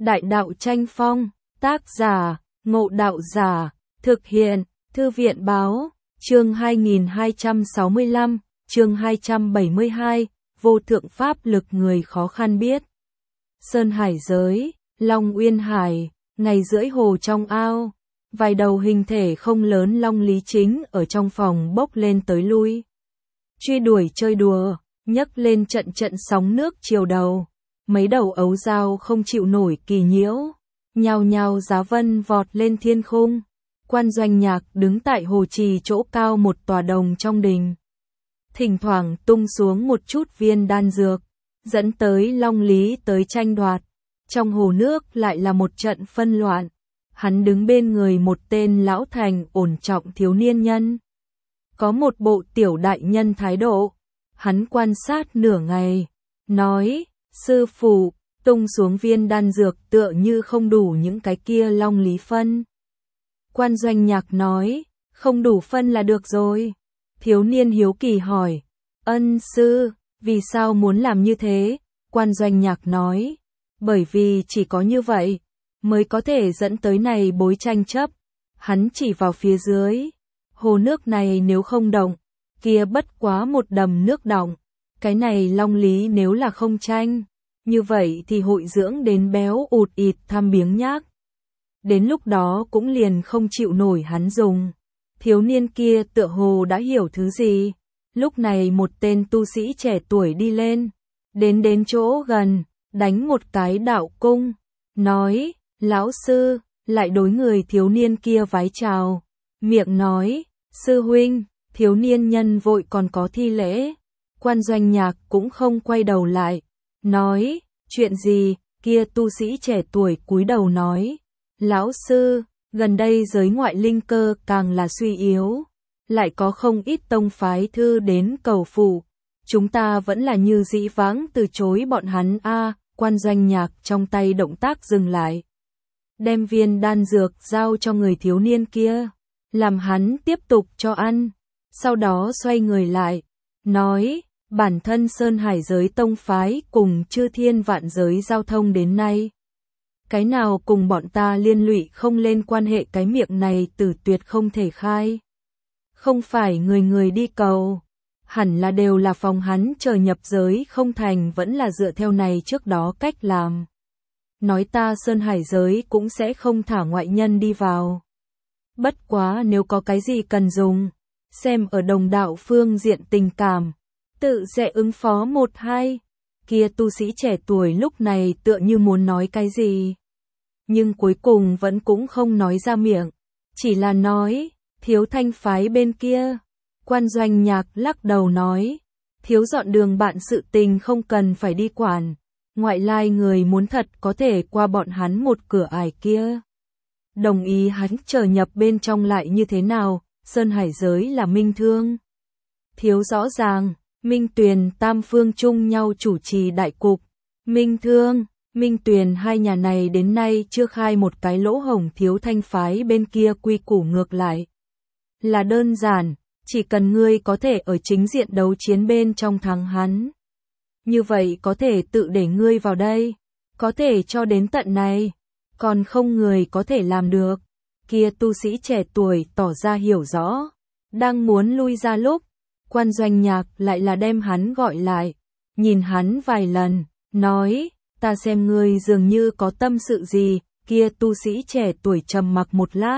Đại đạo tranh phong, tác giả, Ngộ Đạo Giả, thực hiện, Thư viện báo, chương 2265, chương 272, vô thượng pháp lực người khó khăn biết. Sơn Hải giới, Long Uyên Hải, ngày rưỡi hồ trong ao, vài đầu hình thể không lớn long lý chính ở trong phòng bốc lên tới lui. Truy đuổi chơi đùa, nhấc lên trận trận sóng nước chiều đầu. Mấy đầu ấu dao không chịu nổi kỳ nhiễu, nhao nhao giá vân vọt lên thiên khung. Quan Doanh Nhạc đứng tại hồ trì chỗ cao một tòa đồng trong đình. Thỉnh thoảng tung xuống một chút viên đan dược, dẫn tới long lý tới tranh đoạt. Trong hồ nước lại là một trận phân loạn. Hắn đứng bên người một tên lão thành ổn trọng thiếu niên nhân. Có một bộ tiểu đại nhân thái độ. Hắn quan sát nửa ngày, nói, sư phụ, tung xuống viên đan dược tựa như không đủ những cái kia long lý phân. Quan Doanh Nhạc nói, không đủ phân là được rồi. Thiếu niên hiếu kỳ hỏi, ân sư, vì sao muốn làm như thế? Quan Doanh Nhạc nói, bởi vì chỉ có như vậy, mới có thể dẫn tới này bối tranh chấp. Hắn chỉ vào phía dưới, hồ nước này nếu không động, kia bất quá một đầm nước đọng. Cái này long lý nếu là không tranh, như vậy thì hội dưỡng đến béo ụt ịt tham biếng nhác. Đến lúc đó cũng liền không chịu nổi hắn dùng. Thiếu niên kia tựa hồ đã hiểu thứ gì. Lúc này một tên tu sĩ trẻ tuổi đi lên, đến chỗ gần, đánh một cái đạo cung, nói, lão sư, lại đối người thiếu niên kia vái chào. Miệng nói, sư huynh, thiếu niên nhân vội còn có thi lễ. Quan Doanh Nhạc cũng không quay đầu lại, nói, chuyện gì? Kia tu sĩ trẻ tuổi cúi đầu nói, lão sư, gần đây giới ngoại linh cơ càng là suy yếu, lại có không ít tông phái thư đến cầu phụ, chúng ta vẫn là như dĩ vãng từ chối bọn hắn a. Quan Doanh Nhạc trong tay động tác dừng lại, đem viên đan dược giao cho người thiếu niên kia, làm hắn tiếp tục cho ăn, sau đó xoay người lại, nói, bản thân Sơn Hải giới tông phái cùng chư thiên vạn giới giao thông đến nay. Cái nào cùng bọn ta liên lụy không lên quan hệ, cái miệng này tử tuyệt không thể khai. Không phải người người đi cầu, hẳn là đều là phòng hắn chờ nhập giới không thành, vẫn là dựa theo này trước đó cách làm. Nói ta Sơn Hải giới cũng sẽ không thả ngoại nhân đi vào. Bất quá nếu có cái gì cần dùng, xem ở đồng đạo phương diện tình cảm, tự sẽ ứng phó một hai. Kia tu sĩ trẻ tuổi lúc này tựa như muốn nói cái gì, nhưng cuối cùng vẫn cũng không nói ra miệng, chỉ là nói, thiếu thanh phái bên kia. Quan Doanh Nhạc lắc đầu nói, thiếu dọn đường bạn sự tình không cần phải đi quản, ngoại lai người muốn thật có thể qua bọn hắn một cửa ải kia. Đồng ý hắn trở nhập bên trong lại như thế nào, Sơn Hải giới là minh thương. Thiếu rõ ràng, Minh Tuyền tam phương chung nhau chủ trì đại cục. Minh Thương, Minh Tuyền hai nhà này đến nay chưa khai một cái lỗ hổng, thiếu thanh phái bên kia quy củ ngược lại. Là đơn giản, chỉ cần ngươi có thể ở chính diện đấu chiến bên trong thắng hắn. Như vậy có thể tự để ngươi vào đây, có thể cho đến tận này, còn không người có thể làm được. Kia tu sĩ trẻ tuổi tỏ ra hiểu rõ, đang muốn lui ra lúc, Quan Doanh Nhạc lại là đem hắn gọi lại, nhìn hắn vài lần, nói, ta xem ngươi dường như có tâm sự gì. Kia tu sĩ trẻ tuổi trầm mặc một lát,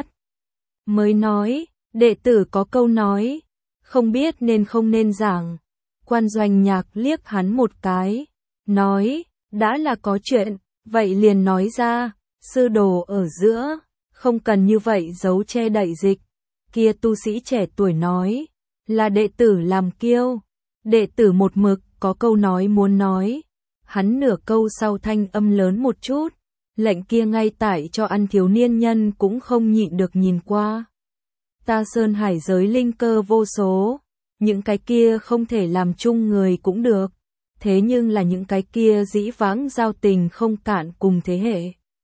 mới nói, đệ tử có câu nói, không biết nên không nên giảng. Quan Doanh Nhạc liếc hắn một cái, nói, đã là có chuyện, vậy liền nói ra, sư đồ ở giữa, không cần như vậy giấu che đậy dịch. Kia tu sĩ trẻ tuổi nói, là đệ tử làm kiêu, đệ tử một mực có câu nói muốn nói. Hắn nửa câu sau thanh âm lớn một chút, lệnh kia ngay tại cho ăn thiếu niên nhân cũng không nhịn được nhìn qua. Ta Sơn Hải giới linh cơ vô số, những cái kia không thể làm chung người cũng được, thế nhưng là những cái kia dĩ vãng giao tình không cạn cùng thế hệ,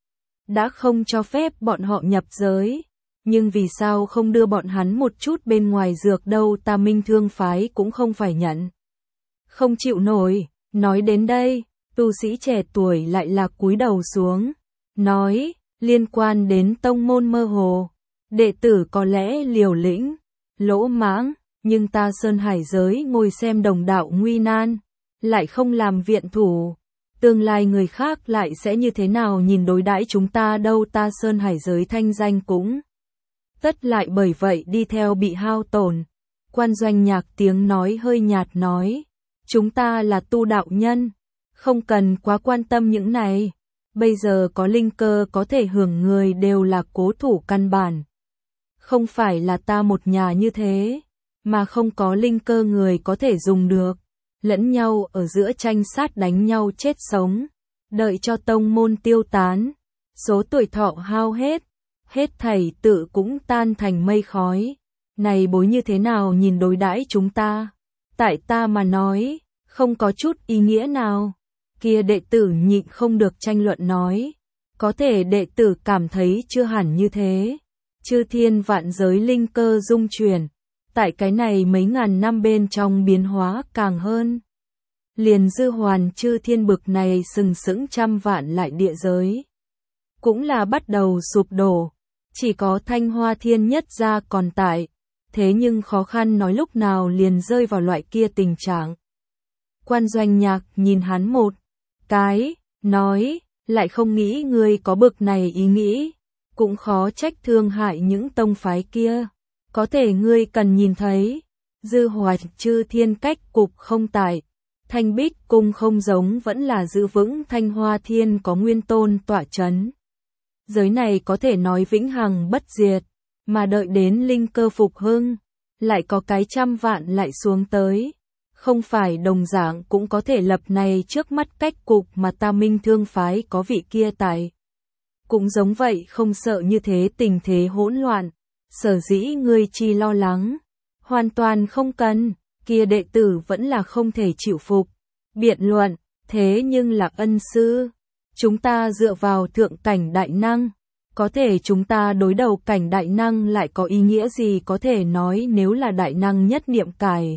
đã không cho phép bọn họ nhập giới. Nhưng vì sao không đưa bọn hắn một chút bên ngoài dược đâu, ta Minh Thương phái cũng không phải nhận. Không chịu nổi. Nói đến đây, tu sĩ trẻ tuổi lại là cúi đầu xuống, nói, liên quan đến tông môn mơ hồ, đệ tử có lẽ liều lĩnh, lỗ mãng, nhưng ta Sơn Hải giới ngồi xem đồng đạo nguy nan, lại không làm viện thủ. Tương lai người khác lại sẽ như thế nào nhìn đối đãi chúng ta đâu, ta Sơn Hải giới thanh danh cũng tất lại bởi vậy đi theo bị hao tổn. Quan Doanh Nhạc tiếng nói hơi nhạt nói, chúng ta là tu đạo nhân, không cần quá quan tâm những này. Bây giờ có linh cơ có thể hưởng người đều là cố thủ căn bản. Không phải là ta một nhà như thế, mà không có linh cơ người có thể dùng được. Lẫn nhau ở giữa tranh sát đánh nhau chết sống, đợi cho tông môn tiêu tán, số tuổi thọ hao hết, hết thảy tự cũng tan thành mây khói. Này bối như thế nào nhìn đối đãi chúng ta? Tại ta mà nói, không có chút ý nghĩa nào. Kia đệ tử nhịn không được tranh luận nói, có thể đệ tử cảm thấy chưa hẳn như thế. Chư thiên vạn giới linh cơ dung chuyển, tại cái này mấy ngàn năm bên trong biến hóa càng hơn. Liền dư hoàn chư thiên bực này sừng sững trăm vạn lại địa giới, cũng là bắt đầu sụp đổ, chỉ có Thanh Hoa Thiên Nhất gia còn tại, thế nhưng khó khăn nói lúc nào liền rơi vào loại kia tình trạng. Quan Doanh Nhạc nhìn hắn một cái, nói, lại không nghĩ ngươi có bực này ý nghĩ, cũng khó trách thương hại những tông phái kia, có thể ngươi cần nhìn thấy, dư hoạch chư thiên cách cục không tại, Thanh Bích cung không giống vẫn là giữ vững Thanh Hoa Thiên có nguyên tôn tọa chấn. Giới này có thể nói vĩnh hằng bất diệt, mà đợi đến linh cơ phục hưng, lại có cái trăm vạn lại xuống tới. Không phải đồng dạng cũng có thể lập này trước mắt cách cục mà ta Minh Thương phái có vị kia tại. Cũng giống vậy không sợ như thế tình thế hỗn loạn, sở dĩ ngươi chi lo lắng, hoàn toàn không cần, kia đệ tử vẫn là không thể chịu phục. Biện luận, thế nhưng là ân sư, chúng ta dựa vào thượng cảnh đại năng, có thể chúng ta đối đầu cảnh đại năng lại có ý nghĩa gì có thể nói nếu là đại năng nhất niệm cải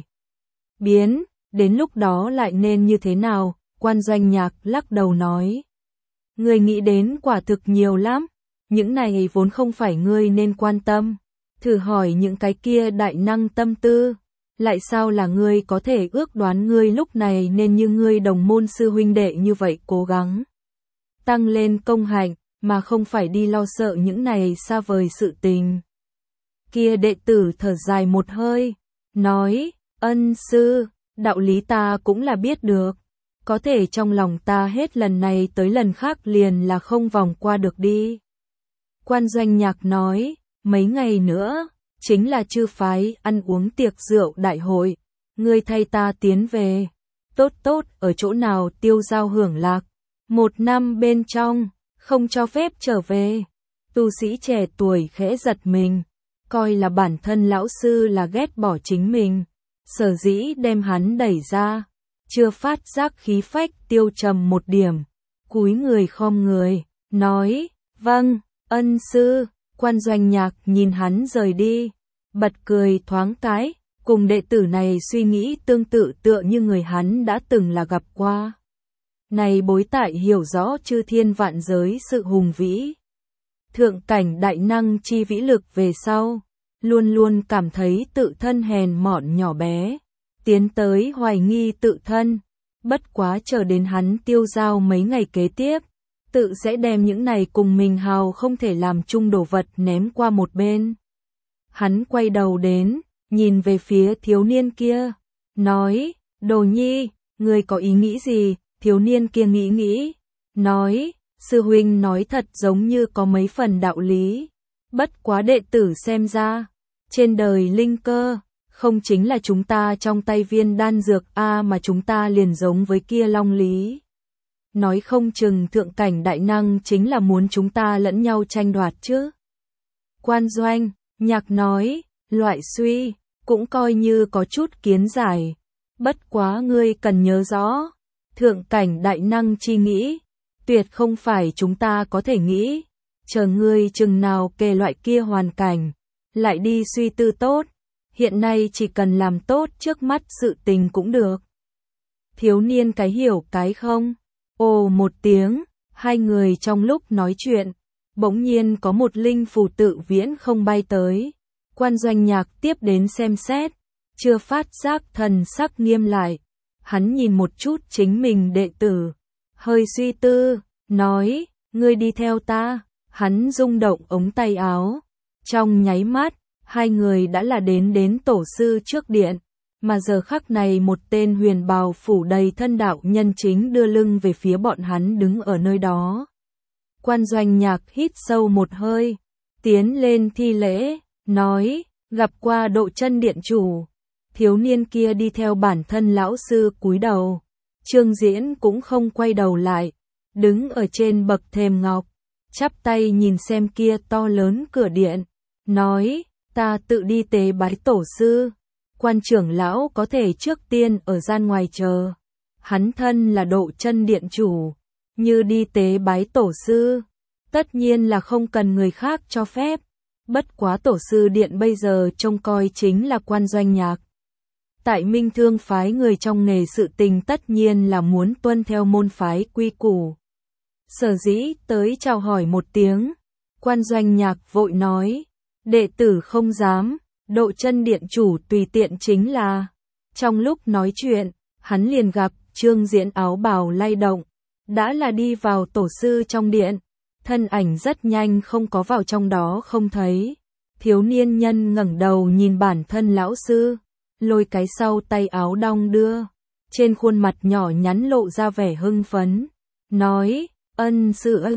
biến, đến lúc đó lại nên như thế nào? Quan Doanh Nhạc lắc đầu nói. Ngươi nghĩ đến quả thực nhiều lắm, những này vốn không phải ngươi nên quan tâm. Thử hỏi những cái kia đại năng tâm tư, lại sao là ngươi có thể ước đoán ngươi lúc này nên như ngươi đồng môn sư huynh đệ như vậy cố gắng tăng lên công hạnh, mà không phải đi lo sợ những này xa vời sự tình. Kia đệ tử thở dài một hơi, nói, ân sư, đạo lý ta cũng là biết được, có thể trong lòng ta hết lần này tới lần khác liền là không vòng qua được đi. Quan Doanh Nhạc nói, mấy ngày nữa, chính là chư phái ăn uống tiệc rượu đại hội, ngươi thay ta tiến về, tốt tốt ở chỗ nào tiêu giao hưởng lạc, 1 năm bên trong, không cho phép trở về. Tu sĩ trẻ tuổi khẽ giật mình, coi là bản thân lão sư là ghét bỏ chính mình, sở dĩ đem hắn đẩy ra, chưa phát giác khí phách tiêu trầm một điểm, cúi người khom người, nói, vâng, ân sư. Quan Doanh Nhạc nhìn hắn rời đi, bật cười thoáng cái, cùng đệ tử này suy nghĩ tương tự tựa như người hắn đã từng là gặp qua. Này bối tại hiểu rõ chư thiên vạn giới sự hùng vĩ, thượng cảnh đại năng chi vĩ lực về sau, luôn luôn cảm thấy tự thân hèn mọn nhỏ bé, tiến tới hoài nghi tự thân, bất quá chờ đến hắn tiêu dao mấy ngày kế tiếp, tự sẽ đem những này cùng mình hào không thể làm chung đồ vật ném qua một bên. Hắn quay đầu đến, nhìn về phía thiếu niên kia, nói, Đồ Nhi, ngươi có ý nghĩ gì? Thiếu niên kia nghĩ, nói, sư huynh nói thật giống như có mấy phần đạo lý, bất quá đệ tử xem ra, trên đời linh cơ, không chính là chúng ta trong tay viên đan dược mà chúng ta liền giống với kia long lý. Nói không chừng thượng cảnh đại năng chính là muốn chúng ta lẫn nhau tranh đoạt chứ. Quan Doanh Nhạc nói, loại suy, cũng coi như có chút kiến giải, bất quá ngươi cần nhớ rõ, thượng cảnh đại năng chi nghĩ, tuyệt không phải chúng ta có thể nghĩ, chờ ngươi chừng nào kề loại kia hoàn cảnh, lại đi suy tư tốt, hiện nay chỉ cần làm tốt trước mắt sự tình cũng được. Thiếu niên cái hiểu cái không, ồ một tiếng, Hai người trong lúc nói chuyện, bỗng nhiên có một linh phù tự viễn không bay tới. Quan Doanh Nhạc tiếp đến xem xét, chưa phát giác thần sắc nghiêm lại. Hắn nhìn một chút chính mình đệ tử, hơi suy tư, nói, ngươi đi theo ta. Hắn rung động ống tay áo. Trong nháy mắt, hai người đã là đến tổ sư trước điện. Mà giờ khắc này một tên huyền bào phủ đầy thân đạo nhân chính đưa lưng về phía bọn hắn đứng ở nơi đó. Quan Doanh Nhạc hít sâu một hơi, tiến lên thi lễ, nói, gặp qua Độ Chân điện chủ. Thiếu niên kia đi theo bản thân lão sư cúi đầu. Trương Diễn cũng không quay đầu lại, đứng ở trên bậc thềm ngọc, chắp tay nhìn xem kia to lớn cửa điện, nói, ta tự đi tế bái tổ sư. Quan trưởng lão có thể trước tiên ở gian ngoài chờ. Hắn thân là Độ Chân điện chủ, như đi tế bái tổ sư, tất nhiên là không cần người khác cho phép. Bất quá tổ sư điện bây giờ trông coi chính là Quan Doanh Nhạc. Tại Minh Thương phái người trong nghề sự tình tất nhiên là muốn tuân theo môn phái quy củ. Sở dĩ tới chào hỏi một tiếng, Quan Doanh Nhạc vội nói, đệ tử không dám. Độ Chân điện chủ tùy tiện chính là. Trong lúc nói chuyện, hắn liền gặp Trương Diễn áo bào lay động, đã là đi vào tổ sư trong điện, thân ảnh rất nhanh không có vào trong đó không thấy. Thiếu niên nhân ngẩng đầu nhìn bản thân lão sư, lôi cái sau tay áo đong đưa, trên khuôn mặt nhỏ nhắn lộ ra vẻ hưng phấn, nói, ân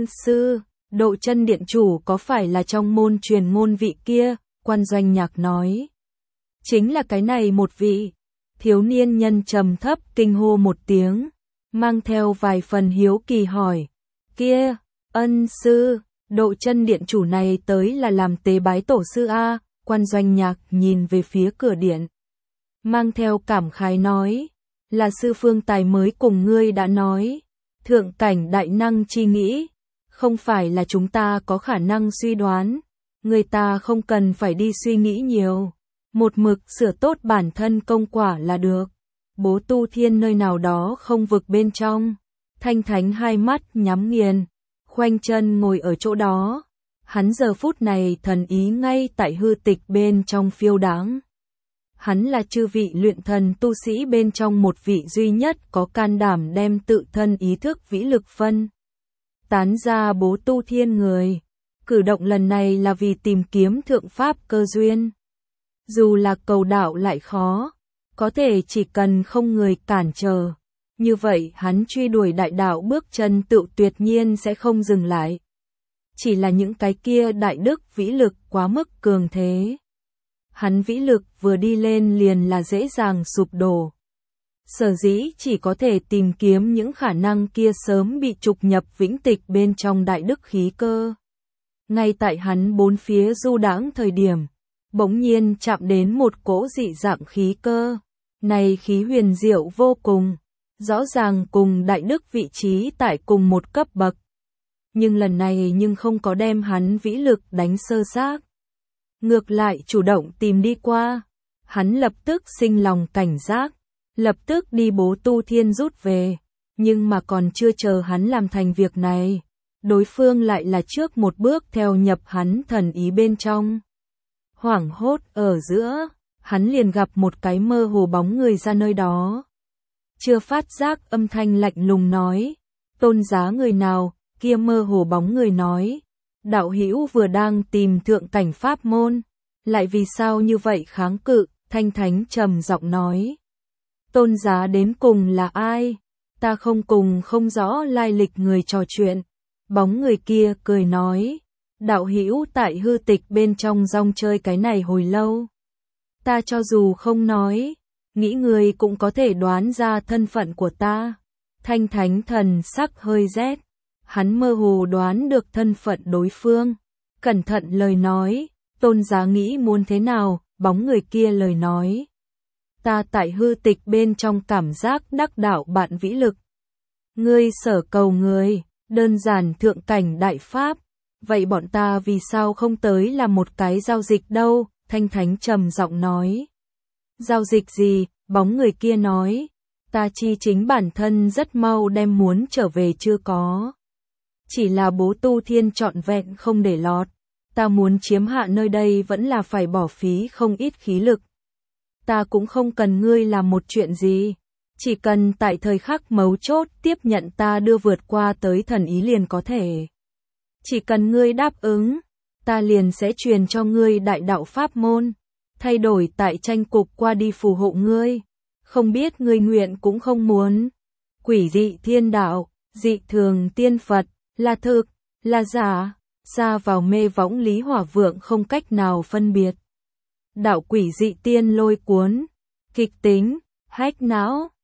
sư, Độ Chân điện chủ có phải là trong môn truyền ngôn vị kia? Quan Doanh Nhạc nói, chính là cái này một vị. Thiếu niên nhân trầm thấp kinh hô một tiếng, mang theo vài phần hiếu kỳ hỏi, kia, ân sư, Độ Chân điện chủ này tới là làm tế bái tổ sư a? Quan Doanh Nhạc nhìn về phía cửa điện, mang theo cảm khái nói, là sư Phương Tài mới cùng ngươi đã nói, thượng cảnh đại năng chi nghĩ, không phải là chúng ta có khả năng suy đoán. Người ta không cần phải đi suy nghĩ nhiều, một mực sửa tốt bản thân công quả là được. Bố Tu Thiên nơi nào đó không vực bên trong, Thanh Thánh hai mắt nhắm nghiền, khoanh chân ngồi ở chỗ đó. Hắn giờ phút này thần ý ngay tại hư tịch bên trong phiêu đáng. Hắn là chư vị luyện thần tu sĩ bên trong một vị duy nhất có can đảm đem tự thân ý thức vĩ lực phân tán ra Bố Tu Thiên người. Cử động lần này là vì tìm kiếm thượng pháp cơ duyên. Dù là cầu đạo lại khó, có thể chỉ cần không người cản trở, như vậy hắn truy đuổi đại đạo bước chân tự tuyệt nhiên sẽ không dừng lại. Chỉ là những cái kia đại đức vĩ lực quá mức cường thế. Hắn vĩ lực vừa đi lên liền là dễ dàng sụp đổ. Sở dĩ chỉ có thể tìm kiếm những khả năng kia sớm bị trục nhập vĩnh tịch bên trong đại đức khí cơ. Ngay tại hắn bốn phía du đãng thời điểm, bỗng nhiên chạm đến một cỗ dị dạng khí cơ. Này khí huyền diệu vô cùng, rõ ràng cùng đại đức vị trí tại cùng một cấp bậc. Nhưng lần này nhưng không có đem hắn vĩ lực đánh sơ xác. Ngược lại chủ động tìm đi qua, hắn lập tức sinh lòng cảnh giác, lập tức đi Bố Tu Thiên rút về. Nhưng mà còn chưa chờ hắn làm thành việc này, đối phương lại là trước một bước theo nhập hắn thần ý bên trong. Hoảng hốt ở giữa, hắn liền gặp một cái mơ hồ bóng người ra nơi đó. Chưa phát giác âm thanh lạnh lùng nói, tôn giá người nào? Kia mơ hồ bóng người nói, đạo hữu vừa đang tìm thượng cảnh pháp môn, lại vì sao như vậy kháng cự? Thanh Thánh trầm giọng nói, tôn giá đến cùng là ai? Ta không rõ lai lịch người trò chuyện. Bóng người kia cười nói, đạo hữu tại hư tịch bên trong rong chơi cái này hồi lâu. Ta cho dù không nói, nghĩ người cũng có thể đoán ra thân phận của ta. Thanh Thánh thần sắc hơi rét, hắn mơ hồ đoán được thân phận đối phương. Cẩn thận lời nói, tôn giá nghĩ muốn thế nào? Bóng người kia lời nói, ta tại hư tịch bên trong cảm giác đắc đạo bạn vĩ lực. Ngươi sở cầu người, đơn giản thượng cảnh đại pháp, vậy bọn ta vì sao không tới làm một cái giao dịch đâu? Thanh Thánh trầm giọng nói. Giao dịch gì? Bóng người kia nói, ta chi chính bản thân rất mau đem muốn trở về chưa có. Chỉ là bố tu thiên trọn vẹn không để lọt. Ta muốn chiếm hạ nơi đây vẫn là phải bỏ phí không ít khí lực. Ta cũng không cần ngươi làm một chuyện gì. Chỉ cần tại thời khắc mấu chốt tiếp nhận ta đưa vượt qua tới thần ý liền có thể. Chỉ cần ngươi đáp ứng, ta liền sẽ truyền cho ngươi đại đạo pháp môn, thay đổi tại tranh cục qua đi phù hộ ngươi. Không biết ngươi nguyện cũng không muốn. Quỷ dị thiên đạo, dị thường tiên Phật, là thực, là giả, xa vào mê võng Lý Hỏa Vượng không cách nào phân biệt. Đạo quỷ dị tiên lôi cuốn, kịch tính, hách não.